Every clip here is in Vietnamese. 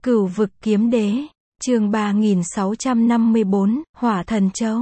Cửu vực kiếm đế, chương 3654, Hỏa Thần Châu.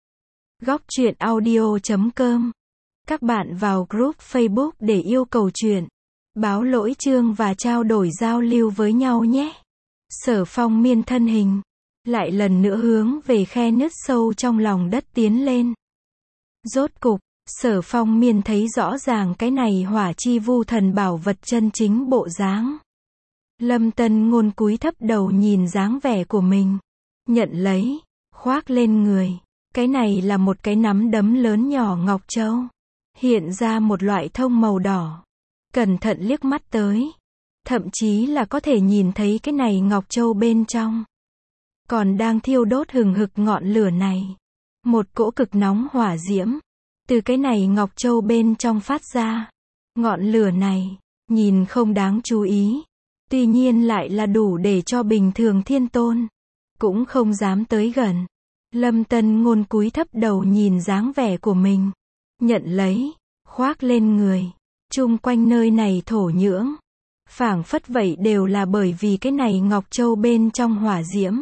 Góc truyện audio.com. Các bạn vào group Facebook để yêu cầu truyện, báo lỗi chương và trao đổi giao lưu với nhau nhé. Sở Phong Miên thân hình, lại lần nữa hướng về khe nứt sâu trong lòng đất tiến lên. Rốt cục, Sở Phong Miên thấy rõ ràng cái này hỏa chi vu thần bảo vật chân chính bộ dáng. Lâm Tân Ngôn cúi thấp đầu nhìn dáng vẻ của mình, nhận lấy, khoác lên người. Cái này là một cái nắm đấm lớn nhỏ ngọc châu, hiện ra một loại thông màu đỏ. Cẩn thận liếc mắt tới, thậm chí là có thể nhìn thấy cái này ngọc châu bên trong còn đang thiêu đốt hừng hực ngọn lửa này. Một cỗ cực nóng hỏa diễm từ cái này ngọc châu bên trong phát ra. Ngọn lửa này nhìn không đáng chú ý, tuy nhiên lại là đủ để cho bình thường thiên tôn cũng không dám tới gần. Lâm Tân Ngôn cúi thấp đầu nhìn dáng vẻ của mình, nhận lấy, khoác lên người. Chung quanh nơi này thổ nhưỡng, phảng phất vậy đều là bởi vì cái này ngọc châu bên trong hỏa diễm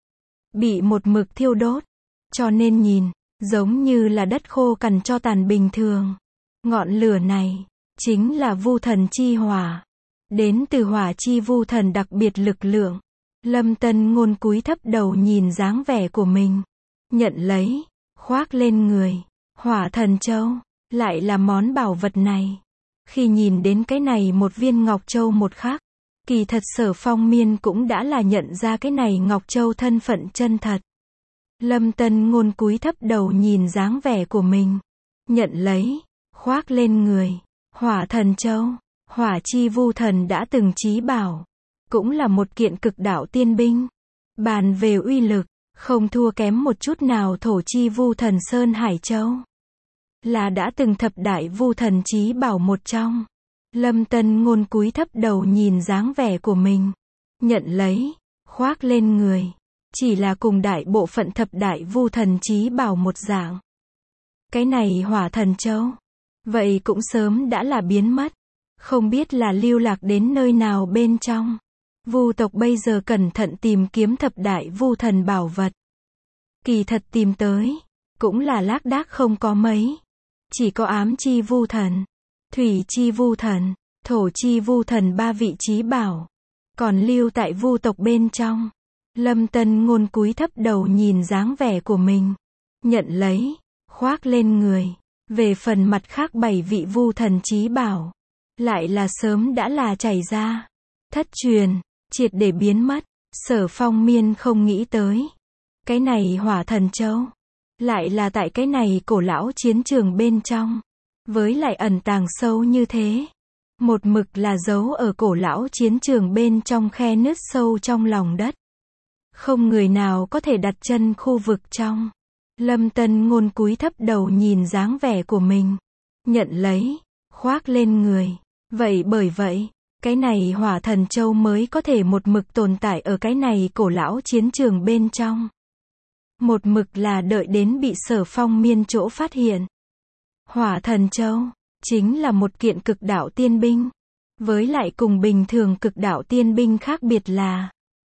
bị một mực thiêu đốt, cho nên nhìn giống như là đất khô cằn tro tàn bình thường. Ngọn lửa này chính là vu thần chi hỏa, đến từ hỏa chi vu thần đặc biệt lực lượng. Lâm Tân Ngôn cúi thấp đầu nhìn dáng vẻ của mình, nhận lấy, khoác lên người. Hỏa Thần Châu, lại là món bảo vật này. Khi nhìn đến cái này một viên ngọc châu một khắc, kỳ thật Sở Phong Miên cũng đã là nhận ra cái này ngọc châu thân phận chân thật. Lâm Tân Ngôn cúi thấp đầu nhìn dáng vẻ của mình, nhận lấy, khoác lên người. Hỏa Thần Châu, hỏa chi vu thần đã từng chí bảo, cũng là một kiện cực đạo tiên binh. Bàn về uy lực, không thua kém một chút nào thổ chi vu thần Sơn Hải Châu, là đã từng thập đại vu thần chí bảo một trong. Lâm Tân Ngôn cúi thấp đầu nhìn dáng vẻ của mình, nhận lấy, khoác lên người. Chỉ là cùng đại bộ phận thập đại vu thần chí bảo một dạng. Cái này Hỏa Thần Châu, vậy cũng sớm đã là biến mất, không biết là lưu lạc đến nơi nào bên trong. Vu tộc bây giờ cẩn thận tìm kiếm thập đại vu thần bảo vật, kỳ thật tìm tới cũng là lác đác không có mấy. Chỉ có ám chi vu thần, thủy chi vu thần, thổ chi vu thần ba vị chí bảo còn lưu tại vu tộc bên trong. Lâm Tân Ngôn cúi thấp đầu nhìn dáng vẻ của mình, nhận lấy, khoác lên người. Về phần mặt khác 7 vị vu thần chí bảo, lại là sớm đã là chảy ra, thất truyền, triệt để biến mất. Sở Phong Miên không nghĩ tới, cái này Hỏa Thần Châu, lại là tại cái này cổ lão chiến trường bên trong, với lại ẩn tàng sâu như thế. Một mực là giấu ở cổ lão chiến trường bên trong khe nứt sâu trong lòng đất. Không người nào có thể đặt chân khu vực trong. Lâm Tân Ngôn cúi thấp đầu nhìn dáng vẻ của mình, nhận lấy, khoác lên người. Vậy bởi vậy, cái này Hỏa Thần Châu mới có thể một mực tồn tại ở cái này cổ lão chiến trường bên trong. Một mực là đợi đến bị Sở Phong Miên chỗ phát hiện. Hỏa Thần Châu chính là một kiện cực đạo tiên binh, với lại cùng bình thường cực đạo tiên binh khác biệt là,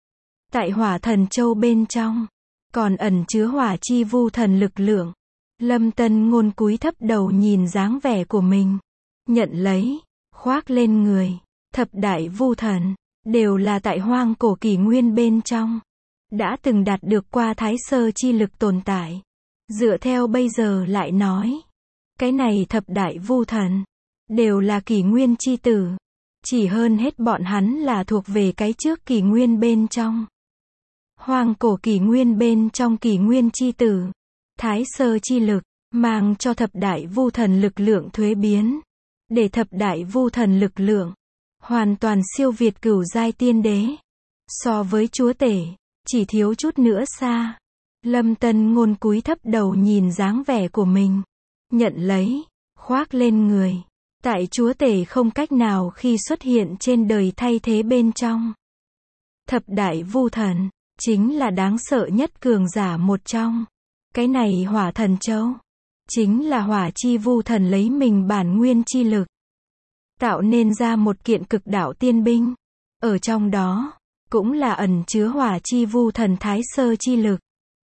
tại Hỏa Thần Châu bên trong còn ẩn chứa hỏa chi vu thần lực lượng. Lâm Tân Ngôn cúi thấp đầu nhìn dáng vẻ của mình, nhận lấy, khoác lên người. Thập đại vu thần đều là tại hoang cổ kỷ nguyên bên trong đã từng đạt được qua thái sơ chi lực tồn tại. Dựa theo bây giờ lại nói, cái này thập đại vu thần đều là kỷ nguyên chi tử, chỉ hơn hết bọn hắn là thuộc về cái trước kỷ nguyên bên trong. Hoang cổ kỷ nguyên bên trong kỷ nguyên chi tử, thái sơ chi lực mang cho thập đại vu thần lực lượng thuế biến, để thập đại vu thần lực lượng hoàn toàn siêu việt cửu giai tiên đế. So với chúa tể, chỉ thiếu chút nữa xa. Lâm Tân Ngôn cúi thấp đầu nhìn dáng vẻ của mình, nhận lấy, khoác lên người. Tại chúa tể không cách nào khi xuất hiện trên đời thay thế bên trong. Thập đại vu thần chính là đáng sợ nhất cường giả một trong. Cái này Hỏa Thần Châu chính là hỏa chi vu thần lấy mình bản nguyên chi lực tạo nên ra một kiện cực đạo tiên binh. Ở trong đó cũng là ẩn chứa hỏa chi vu thần thái sơ chi lực.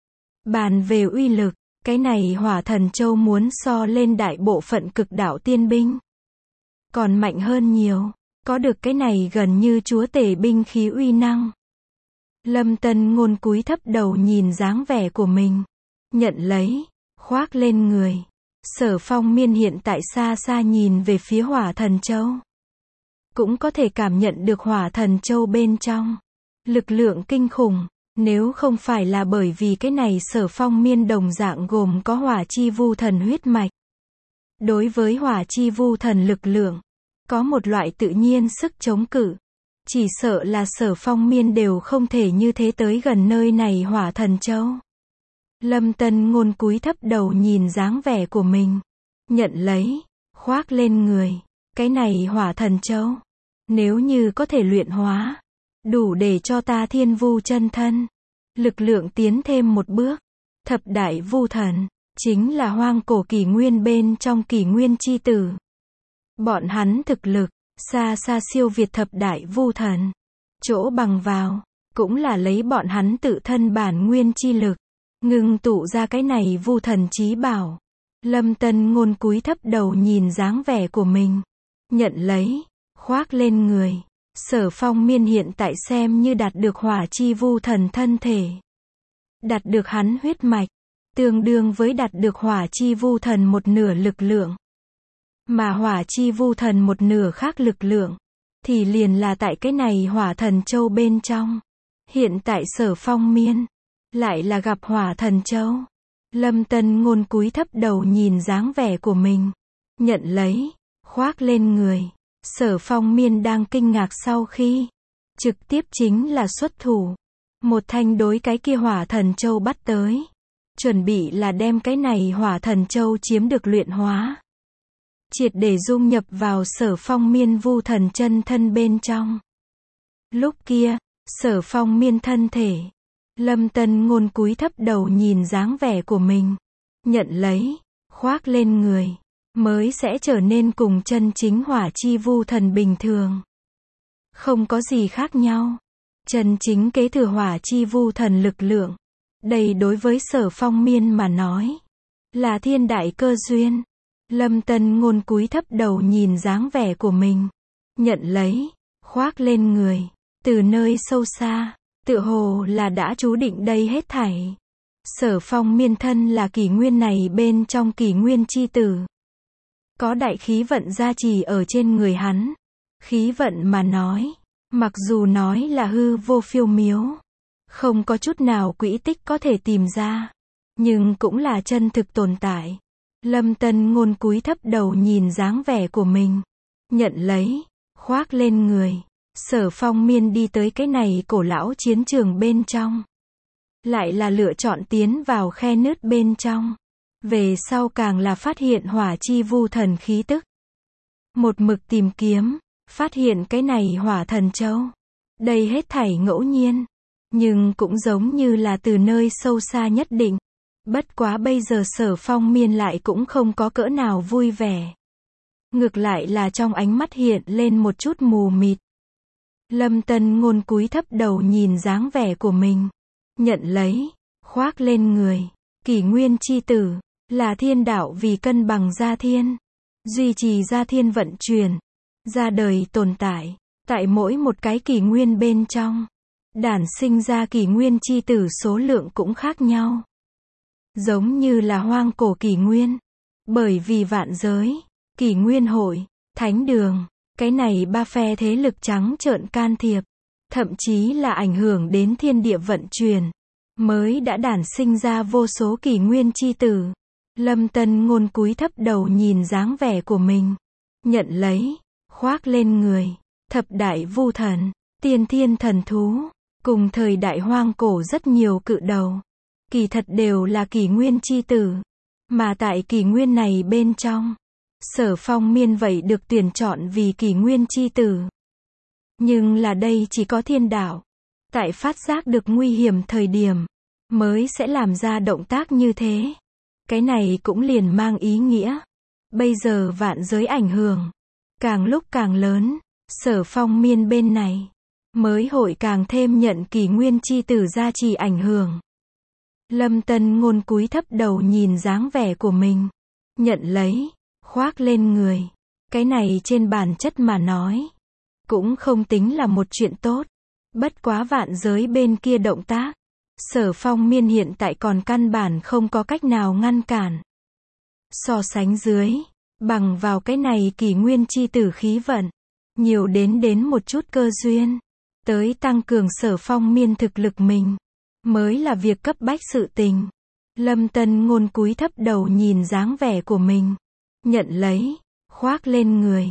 Bàn về uy lực, cái này hỏa thần châu muốn so lên đại bộ phận cực đạo tiên binh còn mạnh hơn nhiều, có được cái này gần như chúa tể binh khí uy năng. Lâm Tân Ngôn cúi thấp đầu nhìn dáng vẻ của mình, nhận lấy, khoác lên người. Sở Phong Miên hiện tại xa xa nhìn về phía hỏa thần châu, cũng có thể cảm nhận được hỏa thần châu bên trong lực lượng kinh khủng. Nếu không phải là bởi vì cái này Sở Phong Miên đồng dạng gồm có hỏa chi vu thần huyết mạch, đối với hỏa chi vu thần lực lượng có một loại tự nhiên sức chống cự, chỉ sợ là Sở Phong Miên đều không thể như thế tới gần nơi này hỏa thần châu. Lâm Tân Ngôn cúi thấp đầu nhìn dáng vẻ của mình, nhận lấy, khoác lên người. Cái này hỏa thần châu, nếu như có thể luyện hóa, đủ để cho ta thiên vu chân thân lực lượng tiến thêm một bước. Thập đại vu thần chính là hoang cổ kỷ nguyên bên trong kỷ nguyên chi tử. Bọn hắn thực lực xa xa siêu việt thập đại vu thần. Chỗ bằng vào cũng là lấy bọn hắn tự thân bản nguyên chi lực ngưng tụ ra cái này vu thần chí bảo. Lâm Tân Ngôn cúi thấp đầu nhìn dáng vẻ của mình, nhận lấy, khoác lên người. Sở Phong Miên hiện tại xem như đạt được hỏa chi vu thần thân thể, đạt được hắn huyết mạch, tương đương với đạt được hỏa chi vu thần một nửa lực lượng. Mà hỏa chi vu thần một nửa khác lực lượng, thì liền là tại cái này hỏa thần châu bên trong. Hiện tại Sở Phong Miên lại là gặp hỏa thần châu. Lâm Tân Ngôn cúi thấp đầu nhìn dáng vẻ của mình, nhận lấy, khoác lên người. Sở Phong Miên đang kinh ngạc sau khi trực tiếp chính là xuất thủ, một thanh đối cái kia hỏa thần châu bắt tới, chuẩn bị là đem cái này hỏa thần châu chiếm được luyện hóa, triệt để dung nhập vào Sở Phong Miên vu thần chân thân bên trong. Lúc kia, Sở Phong Miên thân thể, Lâm Tân Ngôn cúi thấp đầu nhìn dáng vẻ của mình, nhận lấy, khoác lên người, mới sẽ trở nên cùng chân chính hỏa chi vu thần bình thường không có gì khác nhau. Chân chính kế thừa hỏa chi vu thần lực lượng, đây đối với Sở Phong Miên mà nói là thiên đại cơ duyên. Lâm Tân Ngôn cúi thấp đầu nhìn dáng vẻ của mình, nhận lấy, khoác lên người. Từ nơi sâu xa, tựa hồ là đã chú định đây hết thảy. Sở Phong Miên thân là kỷ nguyên này bên trong kỷ nguyên chi tử, có đại khí vận gia trì ở trên người hắn. Khí vận mà nói, mặc dù nói là hư vô phiêu miếu, không có chút nào quỹ tích có thể tìm ra, nhưng cũng là chân thực tồn tại. Lâm Tân Ngôn cúi thấp đầu nhìn dáng vẻ của mình, nhận lấy, khoác lên người. Sở Phong Miên đi tới cái này cổ lão chiến trường bên trong, lại là lựa chọn tiến vào khe nứt bên trong. Về sau càng là phát hiện hỏa chi vu thần khí tức. Một mực tìm kiếm, phát hiện cái này hỏa thần châu. Đây hết thảy ngẫu nhiên, nhưng cũng giống như là từ nơi sâu xa nhất định. Bất quá bây giờ Sở Phong Miên lại cũng không có cỡ nào vui vẻ. Ngược lại là trong ánh mắt hiện lên một chút mù mịt. Lâm Tân Ngôn cúi thấp đầu nhìn dáng vẻ của mình, nhận lấy, khoác lên người. Kỷ nguyên chi tử là thiên đạo vì cân bằng gia thiên, duy trì gia thiên vận chuyển, ra đời tồn tại, tại mỗi một cái kỷ nguyên bên trong, đản sinh ra kỷ nguyên chi tử số lượng cũng khác nhau. Giống như là hoang cổ kỷ nguyên, bởi vì vạn giới, kỷ nguyên hội, thánh đường, cái này ba phe thế lực trắng trợn can thiệp, thậm chí là ảnh hưởng đến thiên địa vận chuyển, mới đã đản sinh ra vô số kỷ nguyên chi tử. Lâm Tân Ngôn cúi thấp đầu nhìn dáng vẻ của mình, nhận lấy, khoác lên người. Thập đại vu thần, tiên thiên thần thú, cùng thời đại hoang cổ rất nhiều cự đầu, kỳ thật đều là kỷ nguyên chi tử. Mà tại kỷ nguyên này bên trong, Sở Phong Miên vậy được tuyển chọn vì kỷ nguyên chi tử. Nhưng là đây chỉ có thiên đạo, tại phát giác được nguy hiểm thời điểm, mới sẽ làm ra động tác như thế. Cái này cũng liền mang ý nghĩa, bây giờ vạn giới ảnh hưởng càng lúc càng lớn. Sở Phong Miên bên này, mới hội càng thêm nhận kỷ nguyên chi tử gia trì ảnh hưởng. Lâm Tân Ngôn cúi thấp đầu nhìn dáng vẻ của mình. Nhận lấy, khoác lên người. Cái này trên bản chất mà nói, cũng không tính là một chuyện tốt. Bất quá vạn giới bên kia động tác, Sở Phong Miên hiện tại còn căn bản không có cách nào ngăn cản. So sánh dưới, bằng vào cái này kỷ nguyên chi tử khí vận, nhiều đến một chút cơ duyên, tới tăng cường Sở Phong Miên thực lực mình, mới là việc cấp bách sự tình. Lâm Tân Ngôn cúi thấp đầu nhìn dáng vẻ của mình. Nhận lấy, khoác lên người.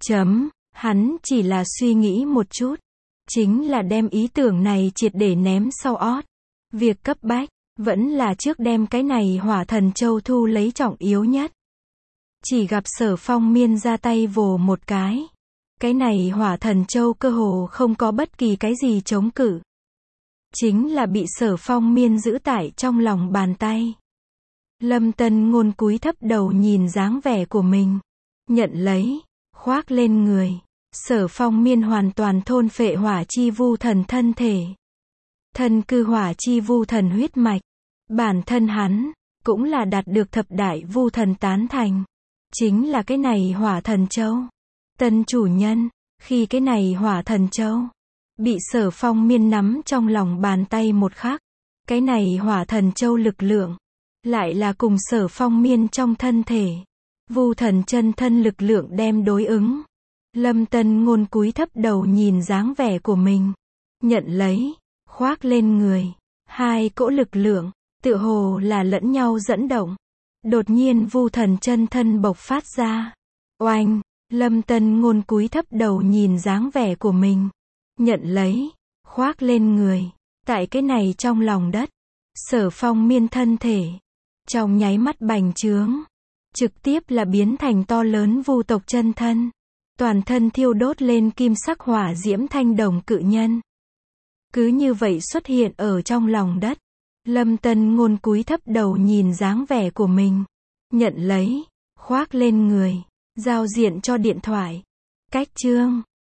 Hắn chỉ là suy nghĩ một chút. Chính là đem ý tưởng này triệt để ném sau ót. Việc cấp bách, vẫn là trước đem cái này Hỏa Thần Châu thu lấy trọng yếu nhất. Chỉ gặp Sở Phong Miên ra tay vồ một cái. Cái này Hỏa Thần Châu cơ hồ không có bất kỳ cái gì chống cự. Chính là bị Sở Phong Miên giữ tại trong lòng bàn tay. Lâm Tân Ngôn cúi thấp đầu nhìn dáng vẻ của mình. Nhận lấy, khoác lên người. Sở Phong Miên hoàn toàn thôn phệ hỏa chi vu thần thân thể. Thân cư hỏa chi vu thần huyết mạch. Bản thân hắn, cũng là đạt được thập đại vu thần tán thành. Chính là cái này Hỏa Thần Châu. Tân chủ nhân, khi cái này Hỏa Thần Châu bị Sở Phong Miên nắm trong lòng bàn tay một khắc, cái này Hỏa Thần Châu lực lượng lại là cùng Sở Phong Miên trong thân thể vu thần chân thân lực lượng đem đối ứng. Lâm Tân Ngôn cúi thấp đầu nhìn dáng vẻ của mình. Nhận lấy, khoác lên người. Hai cỗ lực lượng, tựa hồ là lẫn nhau dẫn động. Đột nhiên vu thần chân thân bộc phát ra. Oanh, Lâm Tân Ngôn cúi thấp đầu nhìn dáng vẻ của mình. Nhận lấy, khoác lên người. Tại cái này trong lòng đất, Sở Phong Miên thân thể, trong nháy mắt bành trướng. Trực tiếp là biến thành to lớn vu tộc chân thân. Toàn thân thiêu đốt lên kim sắc hỏa diễm thanh đồng cự nhân. Cứ như vậy xuất hiện ở trong lòng đất. Lâm Tân Ngôn cúi thấp đầu nhìn dáng vẻ của mình. Nhận lấy, khoác lên người. Giao diện cho điện thoại. Cách chương